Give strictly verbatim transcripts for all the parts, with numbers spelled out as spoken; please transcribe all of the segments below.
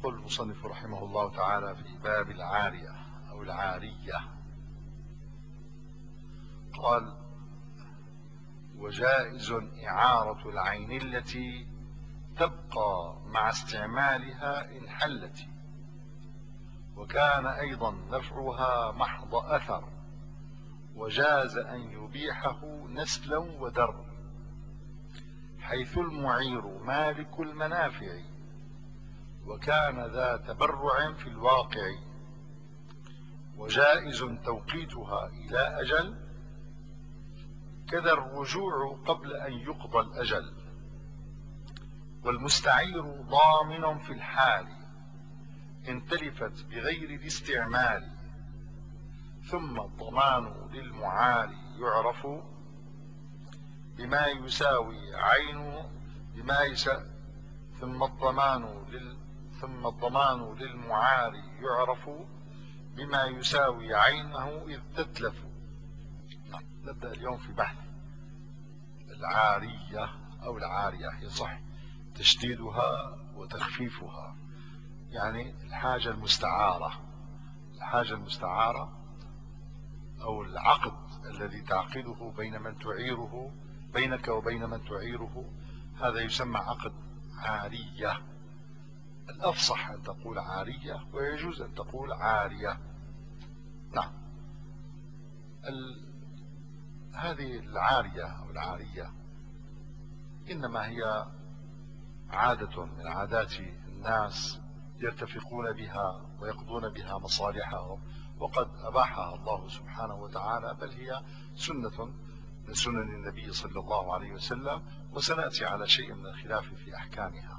يقول المصنف رحمه الله تعالى في باب العارية أو العارية، قال: وجائز إعارة العين التي تبقى مع استعمالها إن حلت، وكان أيضا نفعها محض أثر، وجاز أن يبيحه نسلا ودر، حيث المعير مالك المنافع، وكان ذا تبرع في الواقع، وجائز توقيتها إلى أجل، كذا الرجوع قبل أن يقضى الأجل، والمستعير ضامن في الحال إن تلفت بغير الاستعمال، ثم الضمان للمعار يعرف بما يساوي عينه بما يساوي ثم الضمان لل ثم الضمان للمعار يعرف بما يساوي عينه إذ تتلف. نبدأ اليوم في بحث العارية أو العارية، يصح تشديدها وتخفيفها، يعني الحاجة المستعارة. الحاجة المستعارة أو العقد الذي تعقده بين من تعيره بينك وبين من تعيره، هذا يسمى عقد عارية. الأفصح أن تقول عارية، ويجوز أن تقول عارية. نعم، ال... هذه العارية أو العارية إنما هي عادة من عادات الناس يرتفقون بها ويقضون بها مصالحهم، وقد أباحها الله سبحانه وتعالى، بل هي سنة من سنن النبي صلى الله عليه وسلم، وسنأتي على شيء من الخلاف في أحكامها.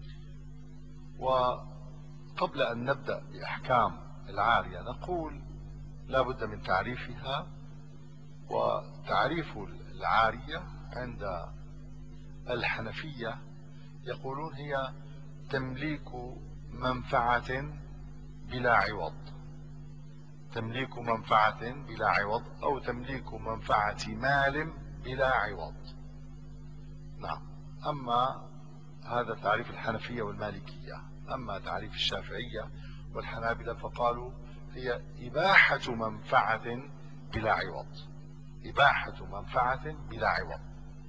وقبل أن نبدأ بأحكام العارية نقول لا بد من تعريفها. وتعريف العارية عند الحنفية يقولون هي تمليك منفعة بلا عوض، تمليك منفعة بلا عوض، أو تمليك منفعة مال بلا عوض. نعم، أما هذا تعريف الحنفية والمالكية. أما تعريف الشافعية والحنابلة فقالوا هي إباحة منفعة بلا عوض، إباحة منفعة بلا عوض.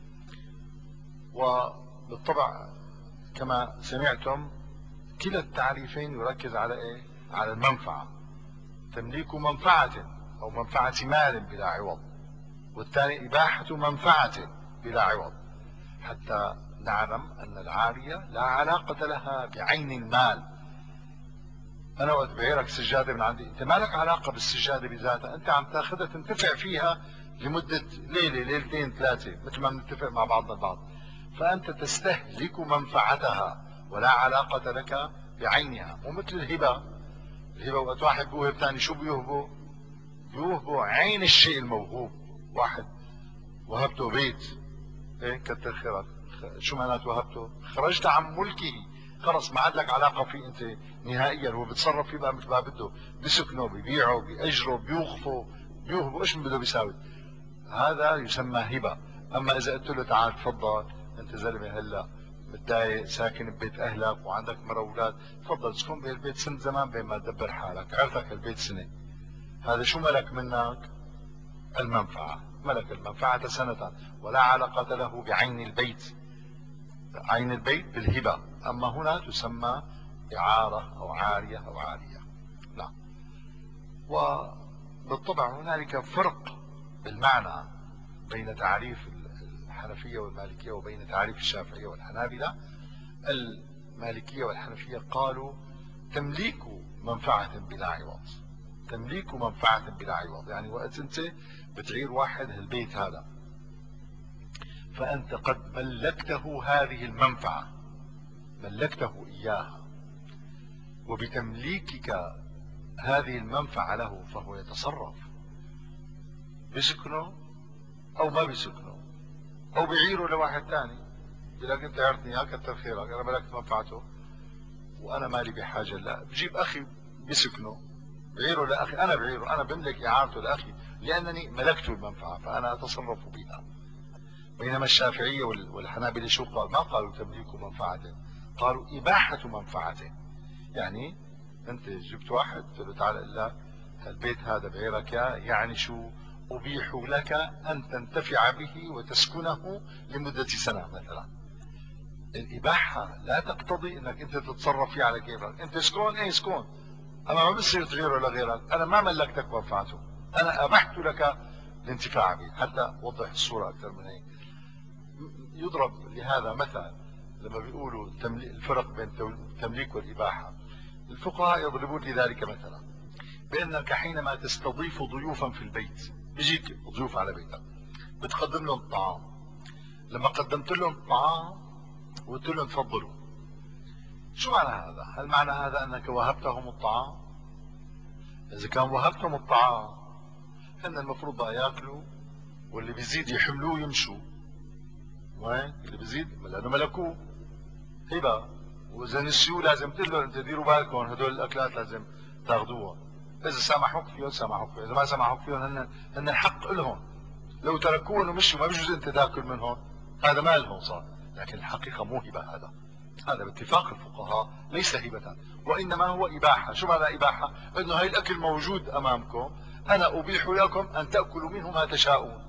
وبالطبع كما سمعتم كلا التعريفين يركز على إيه؟ على المنفعة، تمليك منفعة أو منفعة مال بلا عوض، والثاني إباحة منفعة بلا عوض، حتى نعلم أن العارية لا علاقة لها بعين المال. أنا وقت بعيرك سجادة من عندي، أنت ما لك علاقة بالسجادة بذاتها، أنت عم تاخذها تنتفع فيها لمدة ليلة ليلتين ثلاثة، مثل ما بنتفق مع بعضنا البعض، فأنت تستهلك منفعتها ولا علاقة لك بعينها. مو مثل الهبة. الهبة وقت واحد بيوهب ثاني شو بيوهبه؟ بيوهبه عين الشيء الموهوب. واحد وهبته بيت، ايه كتر خيرك، شو معناته وهبته؟ خرجت عن ملكه، خلص ما عاد لك علاقة فيه انت نهائيا، هو بيتصرف فيه بقى مثل ما بده، بيسكنه بيبيعه بيأجره بيوقفه بيوهبه، ايش بده بيساوي. هذا يسمى هبة. اما اذا قلت له تعال تفضل انت زلمه هلا متضايق ساكن ببيت اهلك وعندك مرة واولاد، تفضل اسكن بهالبيت سنة زمان بين ما تدبر حالك، عرفك البيت سنة، هذا شو ملك منك؟ المنفعة. ملك المنفعة سنة، ولا علاقة له بعين البيت. عين البيت بالهبة، اما هنا تسمى إعارة او عارية او عارية. نعم. وبالطبع هنالك فرق بالمعنى بين تعريف الحنفية والمالكية وبين تعريف الشافعية والحنابلة. المالكية والحنفية قالوا تمليك منفعة بلا عوض، تمليك منفعة بلا عوض، يعني وقت انت بتعير واحد هالبيت هذا فأنت قد ملكته هذه المنفعة، ملكته إياها، وبتمليكك هذه المنفعة له فهو يتصرف، بسكنه أو ما بسكنه، أو بعيره لواحد ثاني. بلاك أنت عرفتني يا كتر خيرك، أنا ملكت منفعته وأنا مالي بحاجة، لا بجيب أخي بسكنه بعيره لأخي، أنا بعيره، أنا بملك إعارته لأخي لأنني ملكت المنفعة فأنا أتصرف بها. بينما الشافعية والحنابلة شو قال؟ ما قالوا تمليك منفعة، قالوا إباحة منفعة، يعني انت جبت واحد قلت له تعال الا البيت هذا بعيرك، يعني شو؟ ابيح لك ان تنتفع به وتسكنه لمدة سنة مثلا. الاباحة لا تقتضي انك انت تتصرف فيه على كيفك، انت اسكن ايه اسكن، انا ما بصير تغيره لغيرك، انا ما ملكتك منفعته، انا ابحت لك الانتفاع به. حتى اوضح الصورة اكثر من هيك، يضرب لهذا مثلا لما بيقولوا الفرق بين التمليك والاباحة، الفقهاء يضربون لذلك مثلا بانك حينما تستضيف ضيوفا في البيت، بيجيك ضيوف على بيتك بتقدم لهم الطعام، لما قدمت لهم الطعام وقلت لهم تفضلوا، شو معنى هذا؟ هل معنى هذا انك وهبتهم الطعام؟ اذا كان وهبتهم الطعام هن المفروض بقى ياكلوا، واللي بيزيد يحملوه يمشوا، وين اللي بيزيد لانه ملكوه هبه، واذا نسيوه لازم تقول له انت ديروا بالكم هدول الاكلات لازم تاخذوها، اذا سامحوك فيهم سامحوك فيهم، اذا ما سامحوك فيهم هن هن الحق لهم، لو تركوهم ومشوا ما بيجوز انت تاكل منهم، هذا مالهم صار، لكن الحقيقه مو هبه، هذا هذا باتفاق الفقهاء ليس هبه، وانما هو اباحه. شو معنى اباحه؟ انه هاي الاكل موجود امامكم، انا ابيح لكم ان تاكلوا منه ما تشاءون،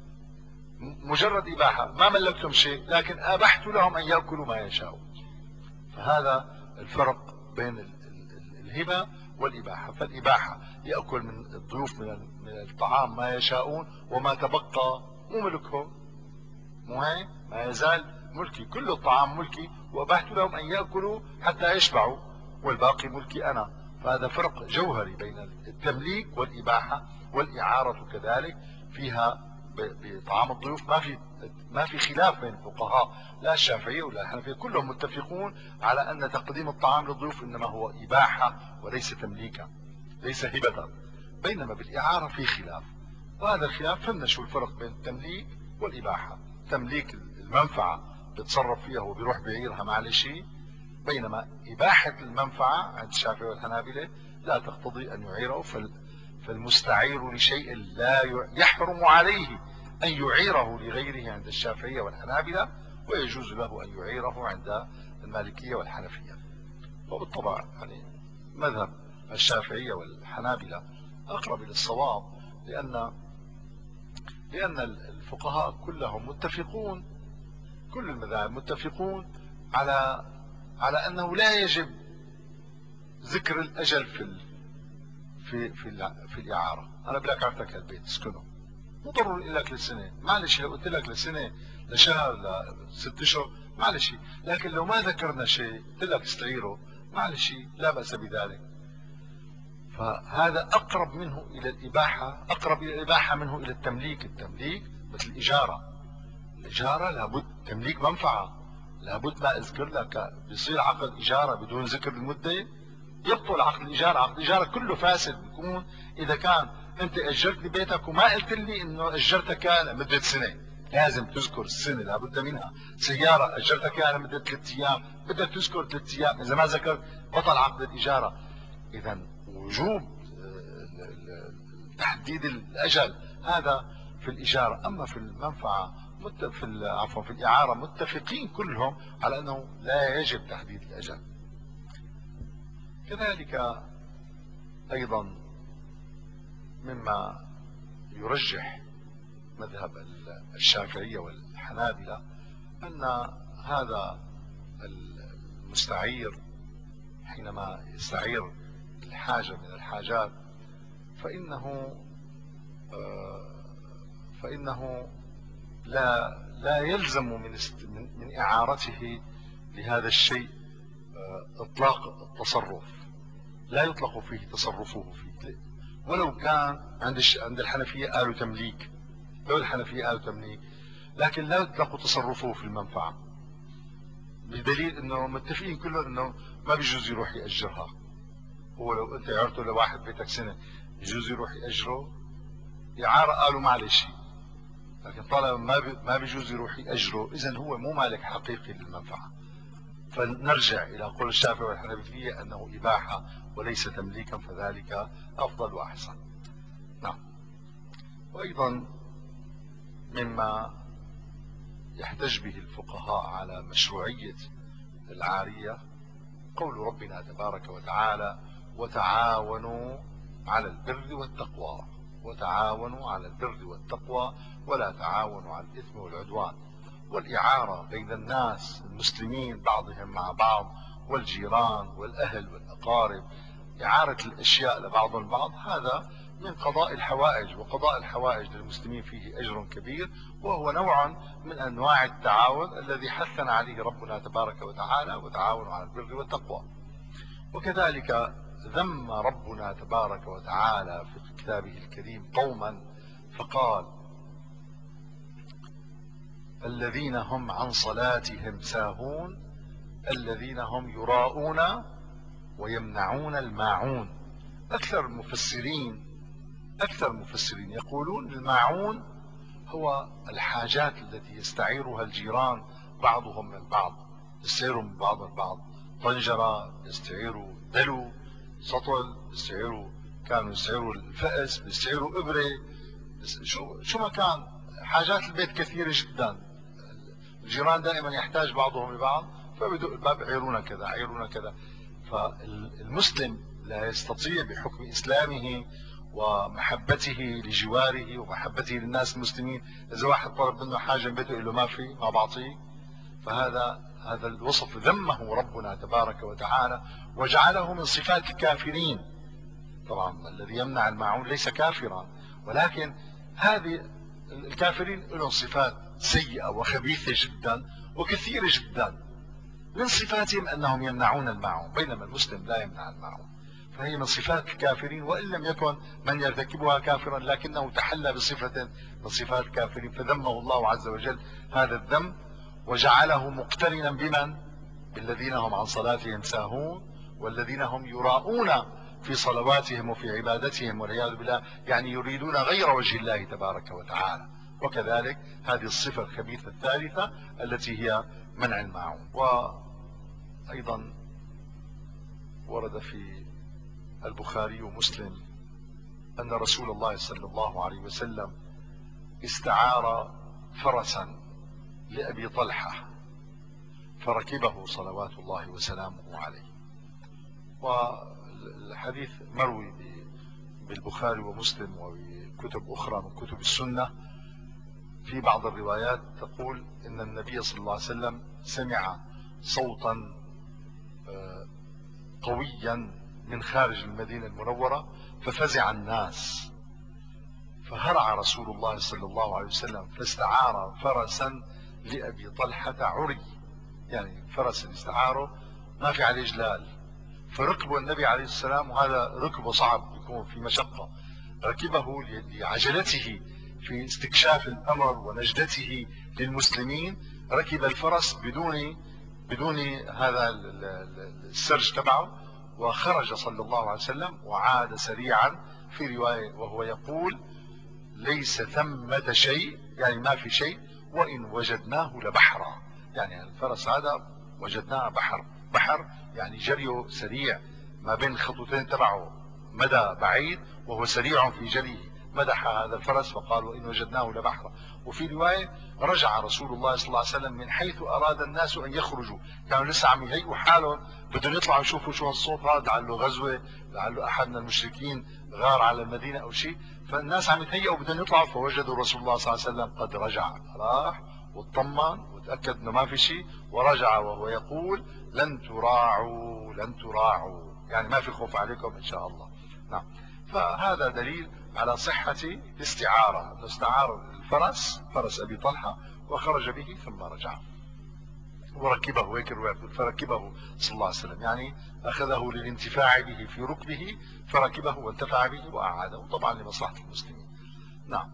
مجرد اباحه، ما ملكتم شيء لكن ابحت لهم ان ياكلوا ما يشاءون. فهذا الفرق بين الهبه والاباحه. فالاباحه ياكل من الضيوف من من الطعام ما يشاءون، وما تبقى مو ملكهم، مو هيك؟ ما يزال ملكي، كل الطعام ملكي وابحت لهم ان ياكلوا حتى يشبعوا، والباقي ملكي انا. فهذا فرق جوهري بين التمليك والاباحه، والاعاره كذلك فيها بطعام الضيوف ما في ما في خلاف بين الفقهاء، لا الشافعيه ولا الحنفيه، كلهم متفقون على ان تقديم الطعام للضيوف انما هو اباحه وليس تمليكا، ليس هبه. بينما بالاعاره في خلاف، وهذا الخلاف فهمنا شو الفرق بين التمليك والاباحه. تمليك المنفعه بتصرف فيها وبيروح بيعيرها مع شيء، بينما اباحه المنفعه عند الشافعيه والحنابله لا تقتضي ان يعيره، فالمستعير لشيء لا يحرم عليه أن يعيره لغيره عند الشافعية والحنابلة، ويجوز له أن يعيره عند المالكية والحنفية. وبالطبع يعني مذهب الشافعية والحنابلة أقرب إلى الصواب، لأن لأن الفقهاء كلهم متفقون، كل المذاهب متفقون على على أنه لا يجب ذكر الأجل في في في في الإعارة. أنا بدك أعطيك البيت اسكنه، مو ضروري لك لسنة، معلش لو قلت لك لسنة لشهر لست أشهر معلش، لكن لو ما ذكرنا شيء قلت لك استعيره معلش لا بأس بذلك. فهذا أقرب منه إلى الإباحة، أقرب إلى الإباحة منه إلى التمليك. التمليك مثل الإجارة، الإجارة لابد تمليك منفعة، لابد ما أذكر لك، بيصير عقد إجارة بدون ذكر المدة يبطل عقد الإجارة. عقد الإجارة كله فاسد بيكون إذا كان أنت أجرت لي بيتك وما قلت لي إنه أجرتك لمدة سنة، لازم تذكر السنة لابد منها. سيارة أجرتك لمدة ثلاث أيام بدك تذكر ثلاث أيام، إذا ما ذكرت بطل عقد الإجارة. إذا وجوب تحديد الأجل هذا في الإجارة. أما في المنفعة في عفوا في الإعارة متفقين كلهم على أنه لا يجب تحديد الأجل. كذلك أيضا مما يرجح مذهب الشافعية والحنابلة أن هذا المستعير حينما يستعير الحاجة من الحاجات فإنه فإنه لا لا يلزم من من إعارته لهذا الشيء إطلاق التصرف، لا يطلق فيه تصرفه فيه، ولو كان عند عند الحنفية قالوا تمليك، لو الحنفية قالوا تمليك، لكن لا يطلق تصرفه في المنفعة، بدليل انه متفقين كلهم انه ما بيجوز يروح يأجرها. هو لو انت عرته لواحد بيتك سنة يجوز يروح يأجره؟ إعارة قالوا معلش، لكن طالما ما ما بيجوز يروح يأجره اذا هو مو مالك حقيقي للمنفعة. فنرجع الى قول الشافعي والحنفية انه اباحة وليس تمليكا، فذلك افضل واحسن. نعم. وايضا مما يحتج به الفقهاء على مشروعية العارية قول ربنا تبارك وتعالى: وتعاونوا على البر والتقوى، وتعاونوا على البر والتقوى ولا تعاونوا على الإثم والعدوان. والإعارة بين الناس المسلمين بعضهم مع بعض والجيران والأهل والأقارب، إعارة الأشياء لبعض البعض، هذا من قضاء الحوائج، وقضاء الحوائج للمسلمين فيه أجر كبير، وهو نوع من أنواع التعاون الذي حثنا عليه ربنا تبارك وتعالى: وتعاونوا على البر والتقوى. وكذلك ذم ربنا تبارك وتعالى في كتابه الكريم قوما فقال: الذين هم عن صلاتهم ساهون الذين هم يراءون ويمنعون الماعون. أكثر المفسرين أكثر المفسرين يقولون الماعون هو الحاجات التي يستعيرها الجيران بعضهم من بعض، يستعيروا من بعض البعض، طنجرة، يستعيروا دلو، سطل، يستعيروا كانوا يستعيروا الفأس، يستعيروا إبرة، شو شو ما كان، حاجات البيت كثيرة جدا. الجيران دائما يحتاج بعضهم لبعض، فبدوا الباب: عيرونا كذا، عيرونا كذا. فالمسلم لا يستطيع بحكم إسلامه ومحبته لجواره ومحبته للناس المسلمين، إذا واحد طلب منه حاجة من بيته يقول له ما في، ما بعطيه. فهذا هذا الوصف ذمه ربنا تبارك وتعالى وجعله من صفات الكافرين. طبعا الذي يمنع الماعون ليس كافرا، ولكن هذه الكافرين لهم صفات سيئة وخبيثة جدا وكثيرة جدا. من صفاتهم أنهم يمنعون الماعون، بينما المسلم لا يمنع الماعون، فهي من صفات الكافرين، وإن لم يكن من يرتكبها كافرا لكنه تحلى بصفة من صفات الكافرين، فذمه الله عز وجل هذا الذم وجعله مقترنا بمن؟ بالذين هم عن صلاتهم ساهون والذين هم يراءون في صلواتهم وفي عبادتهم والعياذ بالله، يعني يريدون غير وجه الله تبارك وتعالى. وكذلك هذه الصفة الخبيثة الثالثة التي هي منع الماعون. وأيضا ورد في البخاري ومسلم أن رسول الله صلى الله عليه وسلم استعار فرسا لأبي طلحة فركبه صلوات الله وسلامه عليه. والحديث مروي بالبخاري ومسلم وكتب أخرى من كتب السنة. في بعض الروايات تقول إن النبي صلى الله عليه وسلم سمع صوتا قويا من خارج المدينة المنورة ففزع الناس، فهرع رسول الله صلى الله عليه وسلم فاستعار فرسا لأبي طلحة عري، يعني فرس الاستعاره ما في عليه جلال، فركبه النبي عليه السلام، وهذا ركبه صعب، يكون في مشقة، ركبه لعجلته في استكشاف الأمر ونجدته للمسلمين، ركب الفرس بدون بدون هذا السرج تبعه، وخرج صلى الله عليه وسلم وعاد سريعا. في رواية وهو يقول: ليس ثمة شيء، يعني ما في شيء، وإن وجدناه لبحرا، يعني الفرس هذا وجدناه بحر، بحر يعني جريه سريع، ما بين الخطوتين تبعه مدى بعيد وهو سريع في جريه. مدح هذا الفرس فقال: وإن وجدناه لبحرا. وفي رواية: رجع رسول الله صلى الله عليه وسلم من حيث أراد الناس أن يخرجوا، كانوا لسه عم يهيئوا حالهم بدهم يطلعوا يشوفوا شو هالصوت هذا، لعله غزوة، لعله أحد من المشركين غار على المدينة أو شيء، فالناس عم يتهيئوا بدهم يطلعوا، فوجدوا رسول الله صلى الله عليه وسلم قد رجع، راح واطمن وتأكد انه ما في شيء، ورجع وهو يقول: لن تراعوا لن تراعوا، يعني ما في خوف عليكم ان شاء الله. نعم. فهذا دليل على صحة الاستعارة، انه استعار الفرس، فرس ابي طلحة، وخرج به ثم رجع وركبه، هيك فركبه صلى الله عليه وسلم، يعني اخذه للانتفاع به في ركبه فركبه وانتفع به واعاده، طبعا لمصلحة المسلمين. نعم.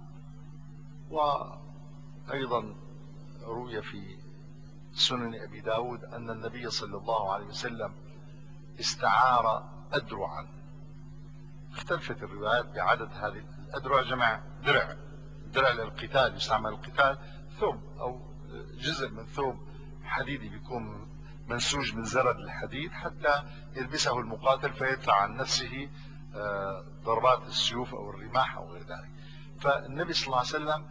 وايضا روي في سنن ابي داود ان النبي صلى الله عليه وسلم استعار ادرعا. اختلفت الروايات بعدد هذه الادرع، جمع درع، درع للقتال، يستعمل القتال، ثوب او جزء من ثوب حديدي بيكون منسوج من زرد الحديد حتى يلبسه المقاتل فيدفع عن نفسه ضربات السيوف او الرماح او غير ذلك. فالنبي صلى الله عليه وسلم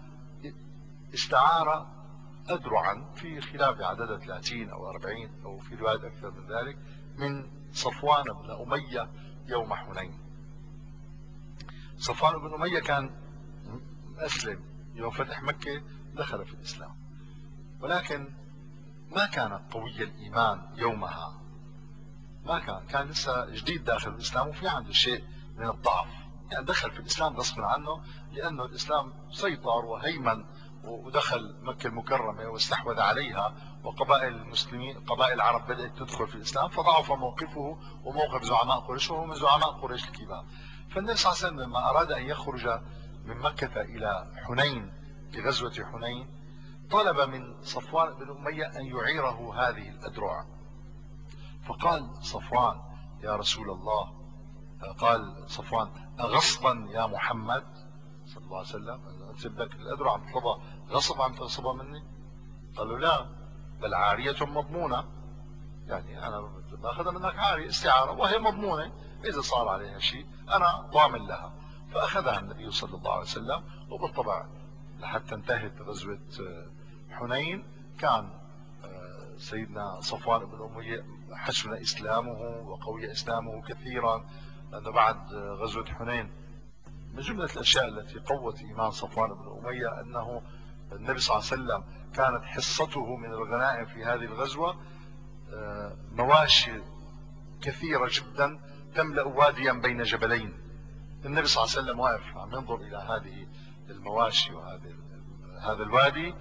استعار أدرعا، في خلاف بعددها ثلاثين أو أربعين أو في روايات أكثر من ذلك، من صفوان بن أمية يوم حنين. صفوان بن أمية كان أسلم يوم فتح مكة، دخل في الإسلام، ولكن ما كان قوي الإيمان يومها، ما كان كان لسه جديد داخل الإسلام وفي عنده شيء من الضعف، يعني دخل في الإسلام غصبا عنه لأنه الإسلام سيطر وهيمن ودخل مكة المكرمة واستحوذ عليها، وقبائل المسلمين قبائل العرب بدأت تدخل في الإسلام، فضعف موقفه وموقف زعماء قريش، وهو من زعماء قريش الكبار. فالنبي صلى الله عليه وسلم لما أراد أن يخرج من مكة إلى حنين لغزوة حنين، طلب من صفوان بن أمية أن يعيره هذه الأدرع. فقال صفوان: يا رسول الله، قال صفوان: أغصبا يا محمد صلى الله عليه وسلم، أنت بدك الأدرع عم تطلبها غصب عم تغصبها مني؟ قال له: لا، بل عارية مضمونة، يعني أنا باخذها منك عارية استعارة وهي مضمونة، إذا صار عليها شيء أنا ضامن لها. فأخذها النبي صلى الله عليه وسلم، وبالطبع لحتى انتهت غزوة حنين كان سيدنا صفوان بن أمية حسن إسلامه وقوي إسلامه كثيرا، لأنه بعد غزوة حنين من جملة الأشياء التي قوت إيمان صفوان بن أمية أنه النبي صلى الله عليه وسلم كانت حصته من الغنائم في هذه الغزوة مواشي كثيرة جدا تملأ واديا بين جبلين. النبي صلى الله عليه وسلم واقف عم ينظر إلى هذه المواشي وهذه هذا الوادي،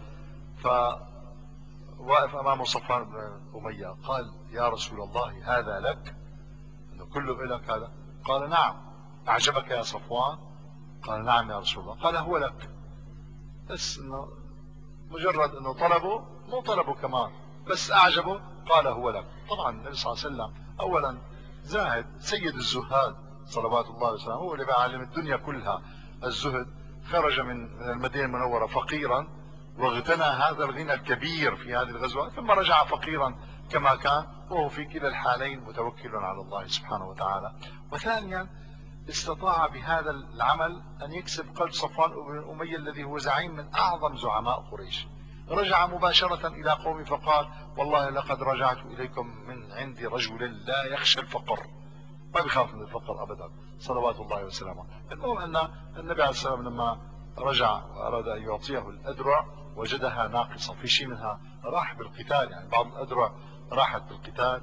فواقف أمامه صفوان بن أمية، قال: يا رسول الله، هذا لك؟ إنه كله لك هذا؟ قال: نعم. أعجبك يا صفوان؟ قال: نعم يا رسول الله. قال: هو لك. بس إنه مجرد إنه طلبه، مو طلبه كمان، بس أعجبه، قال: هو لك. طبعا النبي صلى الله عليه وسلم أولا زاهد، سيد الزهاد صلوات الله وسلامه، هو اللي بيعلم الدنيا كلها الزهد. خرج من من المدينة المنورة فقيرا واغتنى هذا الغنى الكبير في هذه الغزوة، ثم رجع فقيرا كما كان، وهو في كلا الحالين متوكل على الله سبحانه وتعالى. وثانيا استطاع بهذا العمل أن يكسب قلب صفوان بن أمية الذي هو زعيم من أعظم زعماء قريش. رجع مباشرة إلى قومه فقال: والله لقد رجعت إليكم من عند رجل لا يخشى الفقر، ما بيخاف من الفقر أبدا صلوات الله وسلامه. المهم أن النبي عليه الصلاة والسلام لما رجع وأراد أن يعطيه الأدرع وجدها ناقصة، في شيء منها راح بالقتال، يعني بعض الأدرع راحت بالقتال،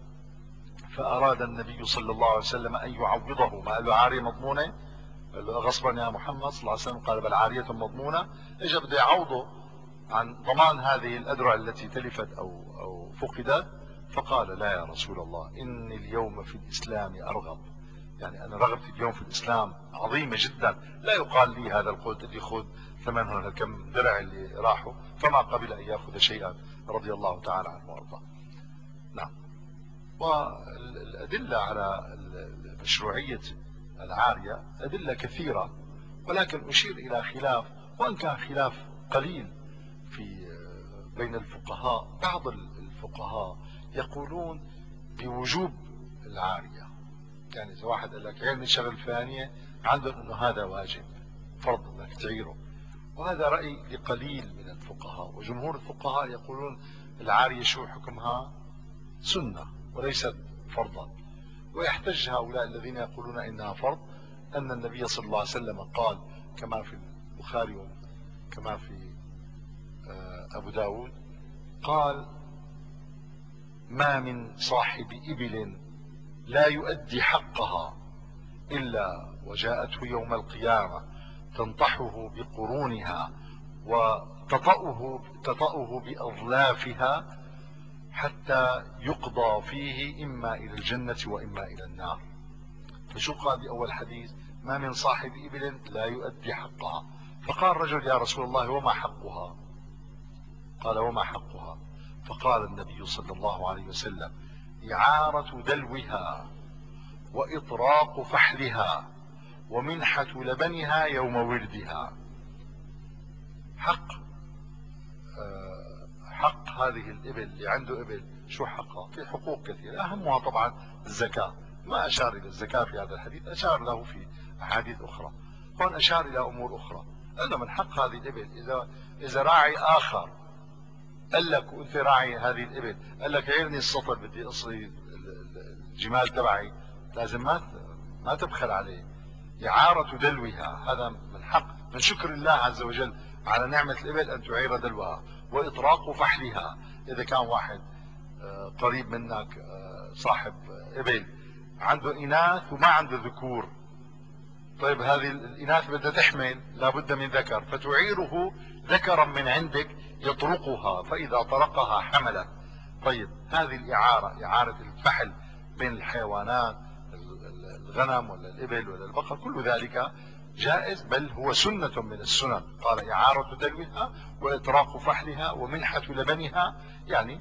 فأراد النبي صلى الله عليه وسلم أن يعوضه. ما قال له عارية مضمونة؟ قال له: غصبا يا محمد صلى الله عليه وسلم؟ قال: بل عارية مضمونة. اجى بده يعوضه عن ضمان هذه الأدرع التي تلفت أو أو فقدت، فقال: لا يا رسول الله، إني اليوم في الإسلام أرغب، يعني أنا رغبتي اليوم في الإسلام عظيمة جدا، لا يقال لي هذا القول اللي خذ ثمنها كم درع اللي راحوا، فما قبل أن يأخذ شيئا رضي الله تعالى عنه وأرضاه. نعم. والأدلة على مشروعية العارية أدلة كثيرة، ولكن أشير إلى خلاف، وإن كان خلاف قليل في بين الفقهاء. بعض الفقهاء يقولون بوجوب العارية، يعني إذا واحد قال لك عيرني شغل فلانية، عندهم أنه هذا واجب فرض أنك تعيره، وهذا رأي لقليل من الفقهاء. وجمهور الفقهاء يقولون العارية شو حكمها؟ سنة وليست فرضا. ويحتج هؤلاء الذين يقولون إنها فرض أن النبي صلى الله عليه وسلم قال كما في البخاري وكما في أبو داود، قال: ما من صاحب إبل لا يؤدي حقها إلا وجاءته يوم القيامة تنطحه بقرونها وتطأه تطأه بأظلافها حتى يقضى فيه إما إلى الجنة وإما إلى النار. فشو قال بأول حديث؟ ما من صاحب إبل لا يؤدي حقها. فقال رجل: يا رسول الله، وما حقها؟ قال: وما حقها؟ فقال النبي صلى الله عليه وسلم: إعارة دلوها وإطراق فحلها ومنحة لبنها يوم ولدها. حق حق هذه الإبل اللي عنده إبل، شو حقها؟ في حقوق كثيرة، أهمها طبعا الزكاة. ما أشار إلى الزكاة في هذا الحديث، أشار له في أحاديث أخرى. هون أشار إلى أمور أخرى، أنه من حق هذه الإبل إذا إذا راعي آخر قال لك وأنت راعي هذه الإبل، قال لك عيرني السطر بدي أصلي جمال تبعي لازم ما ما تبخل عليه. إعارة دلوها هذا من حق من شكر الله عز وجل على نعمة الإبل أن تعير دلوها، وإطراق فحلها. إذا كان واحد قريب منك صاحب إبل عنده إناث وما عنده ذكور، طيب هذه الإناث بدها تحمل لابد من ذكر، فتعيره ذكرا من عندك يطرقها، فإذا طرقها حملت. طيب هذه الإعارة، إعارة الفحل بين الحيوانات، الغنم ولا الإبل ولا البقر، كل ذلك جائز، بل هو سنة من السنن. قال إعارة دلوها وإطراق فحلها ومنحة لبنها، يعني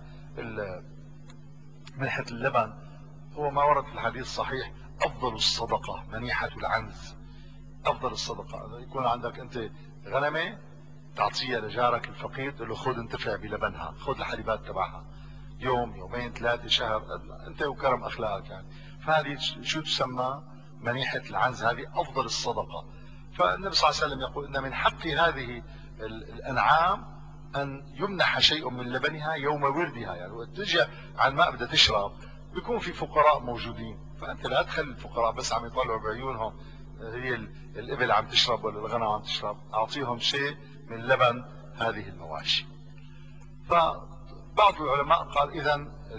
منحة اللبن هو ما ورد في الحديث الصحيح أفضل الصدقة منيحة العنز. أفضل الصدقة يكون عندك أنت غنمة تعطيها لجارك الفقير، تقول له خذ انتفع بلبنها، خذ الحليبات تبعها يوم يومين ثلاثة شهر، أنت وكرم أخلاقك يعني. فهذه شو تسمى؟ منيحة العنز، هذه أفضل الصدقة. فالنبي صلى الله عليه وسلم يقول إن من حق هذه الأنعام أن يمنح شيء من لبنها يوم وردها، يعني وقت تجي على الماء بدها تشرب بيكون في فقراء موجودين، فأنت لا تخلي الفقراء بس عم يطلعوا بعيونهم هي الإبل عم تشرب ولا الغنم عم تشرب، أعطيهم شيء من لبن هذه المواشي. فبعض العلماء قال إذا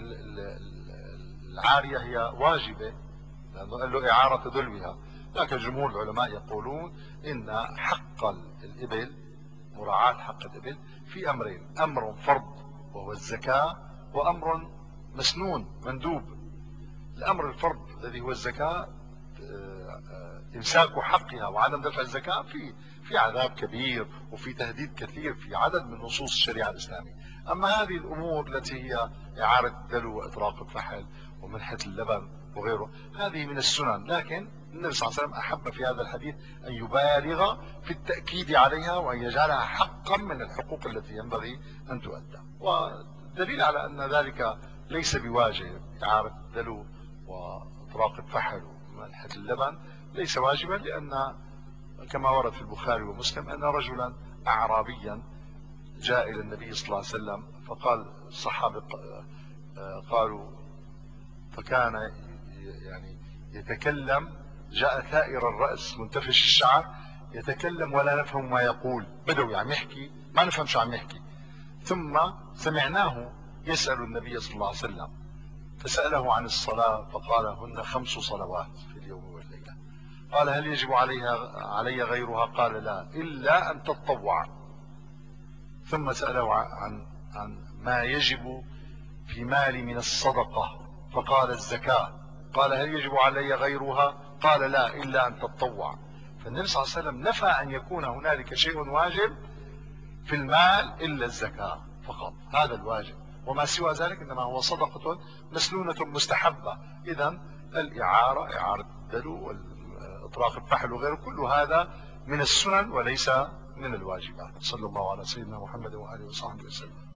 العارية هي واجبة لأنه قال له إعارة دلوها، لكن جمهور العلماء يقولون إن حق الإبل، مراعاة حق الإبل في أمرين: أمر فرض وهو الزكاة، وأمر مسنون مندوب. الأمر الفرض الذي هو الزكاة إمساك حقها وعدم دفع الزكاة في في عذاب كبير وفي تهديد كثير في عدد من نصوص الشريعة الإسلامية. أما هذه الأمور التي هي إعارة الدلو وإطراق الفحل ومنحة اللبن وغيره، هذه من السنن، لكن النبي صلى الله عليه وسلم أحب في هذا الحديث أن يبالغ في التأكيد عليها وأن يجعلها حقا من الحقوق التي ينبغي أن تؤدى. والدليل على أن ذلك ليس بواجب، إعارة الدلو وإطراق الفحل ومنحة اللبن ليس واجبا، لأن كما ورد في البخاري ومسلم أن رجلا أعرابيا جاء إلى النبي صلى الله عليه وسلم، فقال الصحابة قالوا فكان يعني يتكلم، جاء ثائر الرأس منتفش الشعر يتكلم ولا نفهم ما يقول، بدوي عم يحكي ما نفهم شو عم يحكي. ثم سمعناه يسأل النبي صلى الله عليه وسلم فسأله عن الصلاة فقال هن خمس صلوات في اليوم والليلة. قال هل يجب عليها علي غيرها؟ قال لا إلا أن تتطوع. ثم سأله عن عن ما يجب في مالي من الصدقة فقال الزكاة. قال هل يجب علي غيرها؟ قال لا إلا أن تتطوع. فالنبي صلى الله عليه وسلم نفى أن يكون هنالك شيء واجب في المال إلا الزكاة فقط، هذا الواجب، وما سوى ذلك إنما هو صدقة مسنونة مستحبة. إذن الإعارة، إعارة الدلو والإطراق الفحل وغيره، كل هذا من السنن وليس من الواجبات. صلى الله على سيدنا محمد وآله وصحبه وسلم.